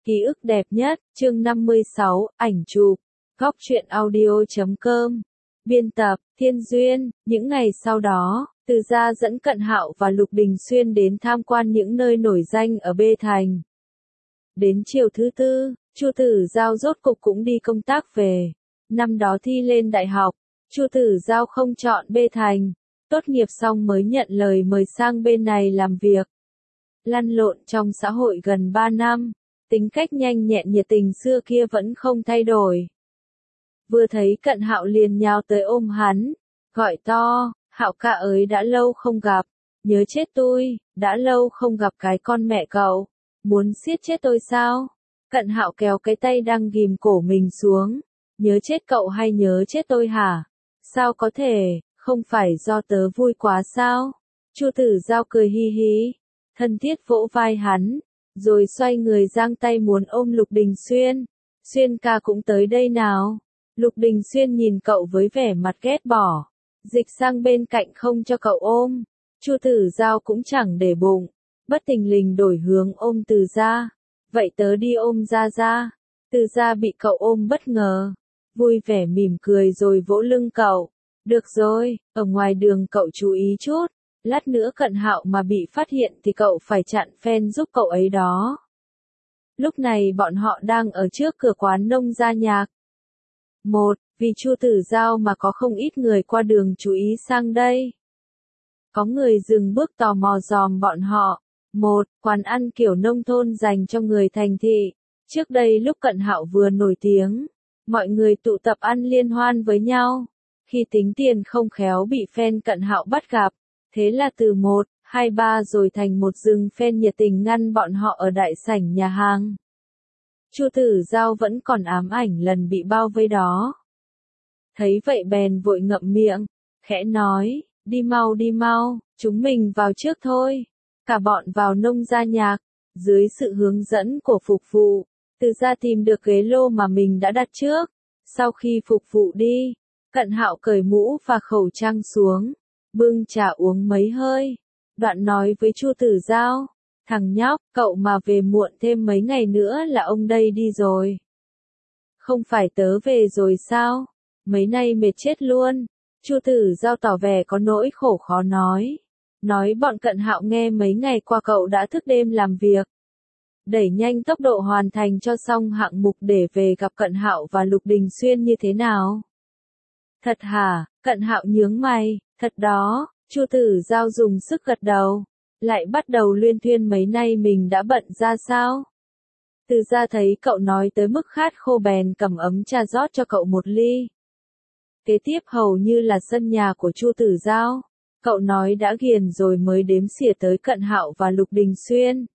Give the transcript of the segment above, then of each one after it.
Ký ức đẹp nhất, chương 56, ảnh chụp, góc truyện audio.com. Biên tập, Thiên Duyên. Những ngày sau đó, Từ Gia dẫn Cận Hạo và Lục Đình Xuyên đến tham quan những nơi nổi danh ở Bê Thành. Đến chiều thứ tư, Chu Tử Giao rốt cục cũng đi công tác về. Năm đó thi lên đại học, Chu Tử Giao không chọn Bê Thành, tốt nghiệp xong mới nhận lời mời sang bên này làm việc. Lăn lộn trong xã hội gần 3 năm, tính cách nhanh nhẹn nhiệt tình xưa kia vẫn không thay đổi. Vừa thấy Cận Hạo liền nhào tới ôm hắn, gọi to, Hạo ca ơi đã lâu không gặp, nhớ chết tôi, đã lâu không gặp cái con mẹ cậu, muốn siết chết tôi sao? Cận Hạo kéo cái tay đang ghìm cổ mình xuống, nhớ chết cậu hay nhớ chết tôi hả? Sao có thể, không phải do tớ vui quá sao? Chu Tử Giao cười hi hi, thân thiết vỗ vai hắn, rồi xoay người giang tay muốn ôm Lục Đình Xuyên. Xuyên ca cũng tới đây nào. Lục Đình Xuyên nhìn cậu với vẻ mặt ghét bỏ, dịch sang bên cạnh không cho cậu ôm. Chu Tử Giao cũng chẳng để bụng, bất thình lình đổi hướng ôm Từ Gia. Vậy tớ đi ôm Gia Gia. Từ Gia bị cậu ôm bất ngờ, vui vẻ mỉm cười rồi vỗ lưng cậu. Được rồi, ở ngoài đường cậu chú ý chút, lát nữa Cận Hạo mà bị phát hiện thì cậu phải chặn phen giúp cậu ấy đó. Lúc này bọn họ đang ở trước cửa quán Nông Gia Nhạc. Vì Chu Tử Giao mà có không ít người qua đường chú ý sang đây. Có người dừng bước tò mò dòm bọn họ. Quán ăn kiểu nông thôn dành cho người thành thị. Trước đây lúc Cận Hạo vừa nổi tiếng, mọi người tụ tập ăn liên hoan với nhau. Khi tính tiền không khéo bị fan Cận Hạo bắt gặp, thế là từ 1, 2, 3 rồi thành một rừng fan nhiệt tình ngăn bọn họ ở đại sảnh nhà hàng. Chu Tử Giao vẫn còn ám ảnh lần bị bao vây đó. Thấy vậy bèn vội ngậm miệng, khẽ nói, đi mau, chúng mình vào trước thôi. Cả bọn vào Nông Gia Nhạc, dưới sự hướng dẫn của phục vụ, Từ Gia tìm được ghế lô mà mình đã đặt trước. Sau khi phục vụ đi, Cận Hạo cởi mũ và khẩu trang xuống, bưng trà uống mấy hơi, đoạn nói với Chu Tử Giao, thằng nhóc, cậu mà về muộn thêm mấy ngày nữa là ông đây đi rồi. Không phải tớ về rồi sao? Mấy nay mệt chết luôn. Chu Tử Giao tỏ vẻ có nỗi khổ khó nói bọn Cận Hạo nghe mấy ngày qua cậu đã thức đêm làm việc, đẩy nhanh tốc độ hoàn thành cho xong hạng mục để về gặp Cận Hạo và Lục Đình Xuyên như thế nào. Thật hả? Cận Hạo nhướng mày, thật đó. Chu Tử Giao dùng sức gật đầu, lại bắt đầu luyên thuyên mấy nay mình đã bận ra sao. Từ Gia thấy cậu nói tới mức khát khô bèn cầm ấm trà rót cho cậu một ly. Kế tiếp hầu như là sân nhà của Chu Tử Giao, cậu nói đã ghiền rồi mới đếm xỉa tới Cận Hạo và Lục Đình Xuyên.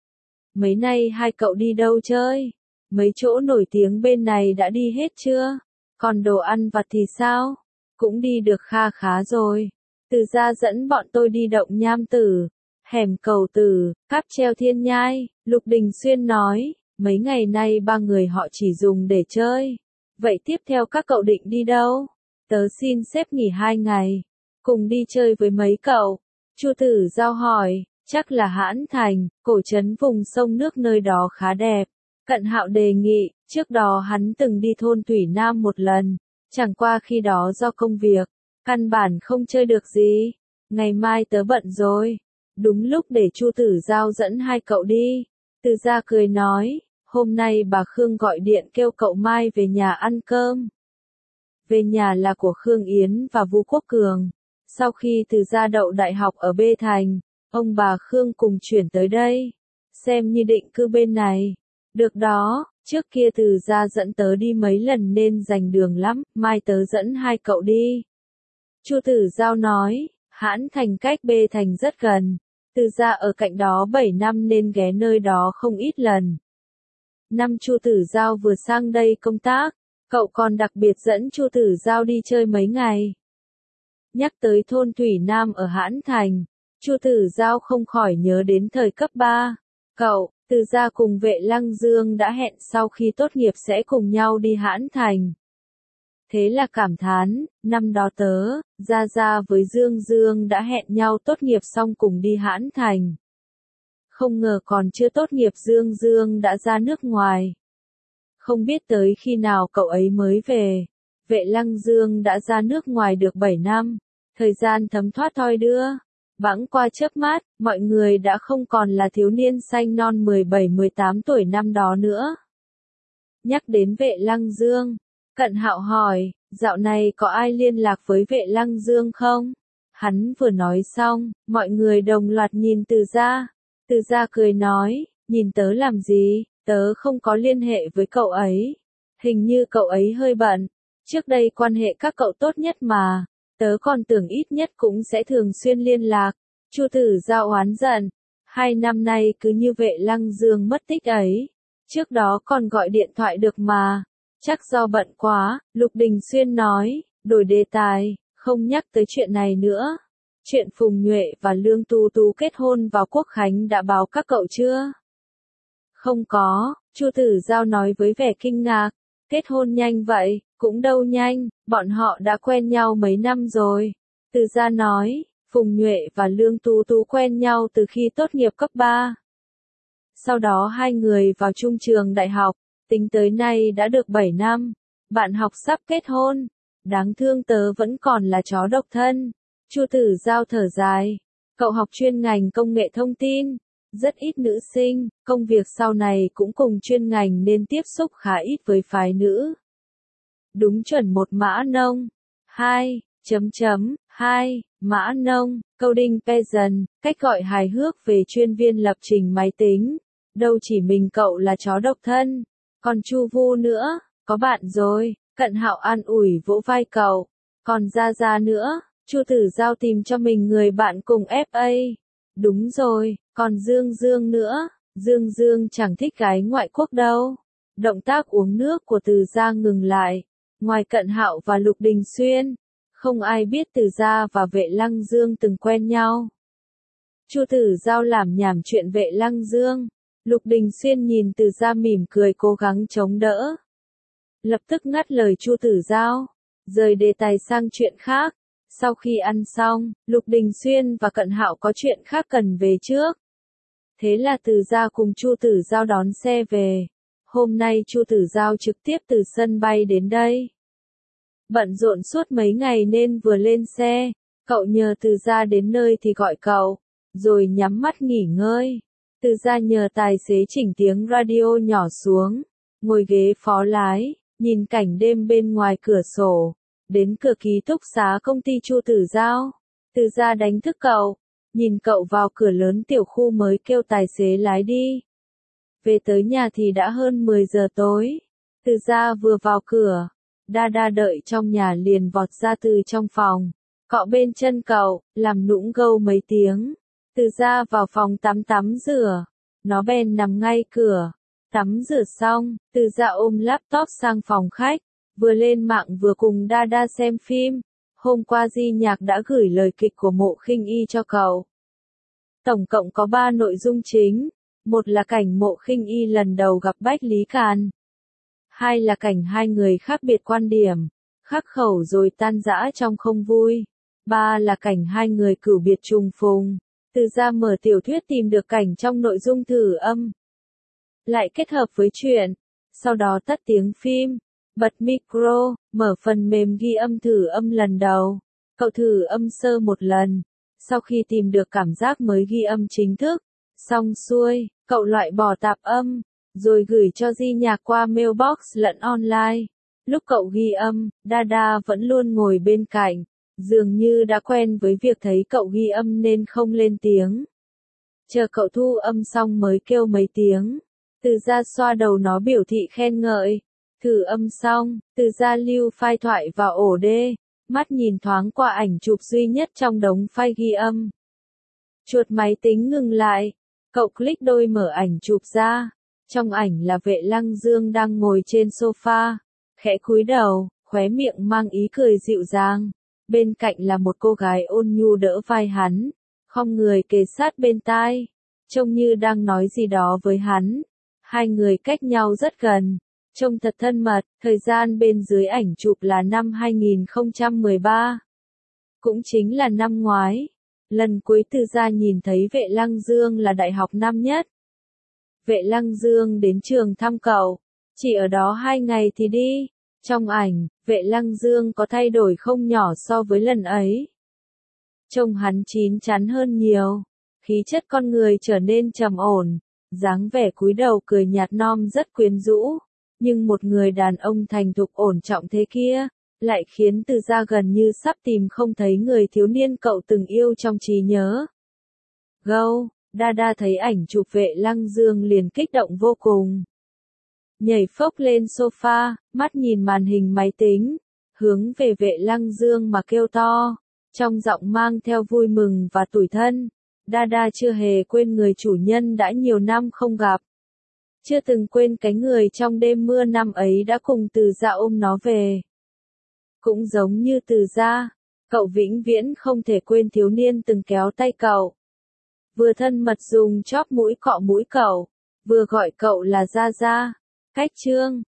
Mấy nay hai cậu đi đâu chơi? Mấy chỗ nổi tiếng bên này đã đi hết chưa? Còn đồ ăn vặt thì sao? Cũng đi được kha khá rồi. Từ Gia dẫn bọn tôi đi Động Nham Tử, hẻm Cầu Tử, cáp treo Thiên Nhai. Lục Đình Xuyên nói, mấy ngày nay ba người họ chỉ dùng để chơi. Vậy tiếp theo các cậu định đi đâu? Tớ xin xếp nghỉ 2 ngày, cùng đi chơi với mấy cậu. Chu Tử Giao hỏi, chắc là Hãn Thành, cổ trấn vùng sông nước nơi đó khá đẹp. Cận Hạo đề nghị, trước đó hắn từng đi thôn Thủy Nam một lần, chẳng qua khi đó do công việc, căn bản không chơi được gì. Ngày mai tớ bận rồi. Đúng lúc để Chu Tử Giao dẫn hai cậu đi. Từ Gia cười nói, hôm nay bà Khương gọi điện kêu cậu mai về nhà ăn cơm. Về nhà là của Khương Yến và Vu Quốc Cường. Sau khi Từ Gia đậu đại học ở Bê Thành, ông bà Khương cùng chuyển tới đây, xem như định cư bên này. Được đó, trước kia Từ Gia dẫn tớ đi mấy lần nên dành đường lắm, mai tớ dẫn hai cậu đi. Chu Tử Giao nói, Hãn Thành cách Bê Thành rất gần, Từ Gia ở cạnh đó 7 năm nên ghé nơi đó không ít lần. Năm Chu Tử Giao vừa sang đây công tác, cậu còn đặc biệt dẫn Chu Tử Giao đi chơi mấy ngày. Nhắc tới thôn Thủy Nam ở Hãn Thành, Chu Tử Giao không khỏi nhớ đến thời cấp 3. Cậu, Từ Gia cùng Vệ Lăng Dương đã hẹn sau khi tốt nghiệp sẽ cùng nhau đi Hãn Thành. Thế là cảm thán, năm đó tớ, Gia Gia với Dương Dương đã hẹn nhau tốt nghiệp xong cùng đi Hãn Thành. Không ngờ còn chưa tốt nghiệp Dương Dương đã ra nước ngoài. Không biết tới khi nào cậu ấy mới về. Vệ Lăng Dương đã ra nước ngoài được 7 năm. Thời gian thấm thoát thoi đưa. Bẵng qua chớp mắt, mọi người đã không còn là thiếu niên xanh non 17-18 tuổi năm đó nữa. Nhắc đến Vệ Lăng Dương, Cận Hạo hỏi, dạo này có ai liên lạc với Vệ Lăng Dương không? Hắn vừa nói xong, mọi người đồng loạt nhìn Từ Gia. Từ Gia cười nói, nhìn tớ làm gì, tớ không có liên hệ với cậu ấy. Hình như cậu ấy hơi bận. Trước đây quan hệ các cậu tốt nhất mà. Tớ còn tưởng ít nhất cũng sẽ thường xuyên liên lạc. Chu Tử Giao oán giận. 2 năm nay cứ như Vệ Lăng Dương mất tích ấy. Trước đó còn gọi điện thoại được mà. Chắc do bận quá, Lục Đình Xuyên nói, đổi đề tài, không nhắc tới chuyện này nữa. Chuyện Phùng Nhuệ và Lương Tu Tu kết hôn vào Quốc Khánh đã báo các cậu chưa? Không có, Chu Tử Giao nói với vẻ kinh ngạc. Kết hôn nhanh vậy, cũng đâu nhanh, bọn họ đã quen nhau mấy năm rồi. Từ Gia nói, Phùng Nhuệ và Lương Tu Tu quen nhau từ khi tốt nghiệp cấp 3. Sau đó hai người vào chung trường đại học, tính tới nay đã được 7 năm. Bạn học sắp kết hôn, đáng thương tớ vẫn còn là chó độc thân. Chu Tử Giao thở dài, cậu học chuyên ngành công nghệ thông tin, rất ít nữ sinh, công việc sau này cũng cùng chuyên ngành nên tiếp xúc khá ít với phái nữ. Đúng chuẩn một mã nông. 2 mã nông, coding peasant, cách gọi hài hước về chuyên viên lập trình máy tính. Đâu chỉ mình cậu là chó độc thân, còn Chu Vu nữa, có bạn rồi. Cận Hạo an ủi vỗ vai cậu, còn Gia Gia nữa. Chu Tử Giao tìm cho mình người bạn cùng FA. Đúng rồi, còn Dương Dương nữa. Dương Dương chẳng thích gái ngoại quốc đâu. Động tác uống nước của Từ Gia ngừng lại. Ngoài Cận Hạo và Lục Đình Xuyên, không ai biết Từ Gia và Vệ Lăng Dương từng quen nhau. Chu Tử Giao làm nhảm chuyện Vệ Lăng Dương. Lục Đình Xuyên nhìn Từ Gia mỉm cười cố gắng chống đỡ. Lập tức ngắt lời Chu Tử Giao, rời đề tài sang chuyện khác. Sau khi ăn xong, Lục Đình Xuyên và Cận Hạo có chuyện khác cần về trước. Thế là Từ Gia cùng Chu Tử Giao đón xe về. Hôm nay Chu Tử Giao trực tiếp từ sân bay đến đây. Bận rộn suốt mấy ngày nên vừa lên xe, cậu nhờ Từ Gia đến nơi thì gọi cậu, rồi nhắm mắt nghỉ ngơi. Từ Gia nhờ tài xế chỉnh tiếng radio nhỏ xuống, ngồi ghế phó lái, nhìn cảnh đêm bên ngoài cửa sổ. Đến cửa ký túc xá công ty Chu Tử Giao. Từ Gia đánh thức cậu, nhìn cậu vào cửa lớn tiểu khu mới kêu tài xế lái đi. Về tới nhà thì đã hơn 10 giờ tối. Từ Gia vừa vào cửa, Đa đợi trong nhà liền vọt ra từ trong phòng, cọ bên chân cậu, làm nũng gâu mấy tiếng. Từ Gia vào phòng tắm rửa, nó bèn nằm ngay cửa. Tắm rửa xong, Từ Gia ôm laptop sang phòng khách, vừa lên mạng vừa cùng Đa xem phim. Hôm qua Di Nhạc đã gửi lời kịch của Mộ Khinh Y cho cậu. Tổng cộng có 3 nội dung chính. Một là cảnh Mộ Khinh Y lần đầu gặp Bách Lý Càn. 2 là cảnh hai người khác biệt quan điểm, khắc khẩu rồi tan rã trong không vui. 3 là cảnh hai người cửu biệt trùng phùng. Từ Gia mở tiểu thuyết tìm được cảnh trong nội dung thử âm, lại kết hợp với truyện. Sau đó tắt tiếng phim, bật micro, mở phần mềm ghi âm thử âm lần đầu. Cậu thử âm sơ một lần. Sau khi tìm được cảm giác mới ghi âm chính thức. Xong xuôi, cậu loại bỏ tạp âm, rồi gửi cho Di Nhạc qua mailbox lẫn online. Lúc cậu ghi âm, Đa vẫn luôn ngồi bên cạnh, dường như đã quen với việc thấy cậu ghi âm nên không lên tiếng. Chờ cậu thu âm xong mới kêu mấy tiếng. Từ Gia xoa đầu nó biểu thị khen ngợi. Thử âm xong, Từ Gia lưu file thoại vào ổ D, mắt nhìn thoáng qua ảnh chụp duy nhất trong đống file ghi âm. Chuột máy tính ngừng lại, cậu click đôi mở ảnh chụp ra. Trong ảnh là Vệ Lăng Dương đang ngồi trên sofa, khẽ cúi đầu, khóe miệng mang ý cười dịu dàng. Bên cạnh là một cô gái ôn nhu đỡ vai hắn, khom người kề sát bên tai, trông như đang nói gì đó với hắn. Hai người cách nhau rất gần, trông thật thân mật. Thời gian bên dưới ảnh chụp là năm 2013, cũng chính là năm ngoái. Lần cuối Từ Gia nhìn thấy Vệ Lăng Dương là đại học năm nhất. Vệ Lăng Dương đến trường thăm cậu, chỉ ở đó 2 ngày thì đi. Trong ảnh, Vệ Lăng Dương có thay đổi không nhỏ so với lần ấy. Trông hắn chín chắn hơn nhiều, khí chất con người trở nên trầm ổn, dáng vẻ cúi đầu cười nhạt nhom rất quyến rũ, nhưng một người đàn ông thành thục ổn trọng thế kia, lại khiến Từ Gia gần như sắp tìm không thấy người thiếu niên cậu từng yêu trong trí nhớ. Gâu, Đa thấy ảnh chụp Vệ Lăng Dương liền kích động vô cùng. Nhảy phốc lên sofa, mắt nhìn màn hình máy tính, hướng về Vệ Lăng Dương mà kêu to, trong giọng mang theo vui mừng và tủi thân. Đa chưa hề quên người chủ nhân đã nhiều năm không gặp. Chưa từng quên cái người trong đêm mưa năm ấy đã cùng Từ Gia ôm nó về. Cũng giống như Từ Gia, cậu vĩnh viễn không thể quên thiếu niên từng kéo tay cậu. Vừa thân mật dùng chóp mũi cọ mũi cậu, vừa gọi cậu là Gia Gia. Cách chương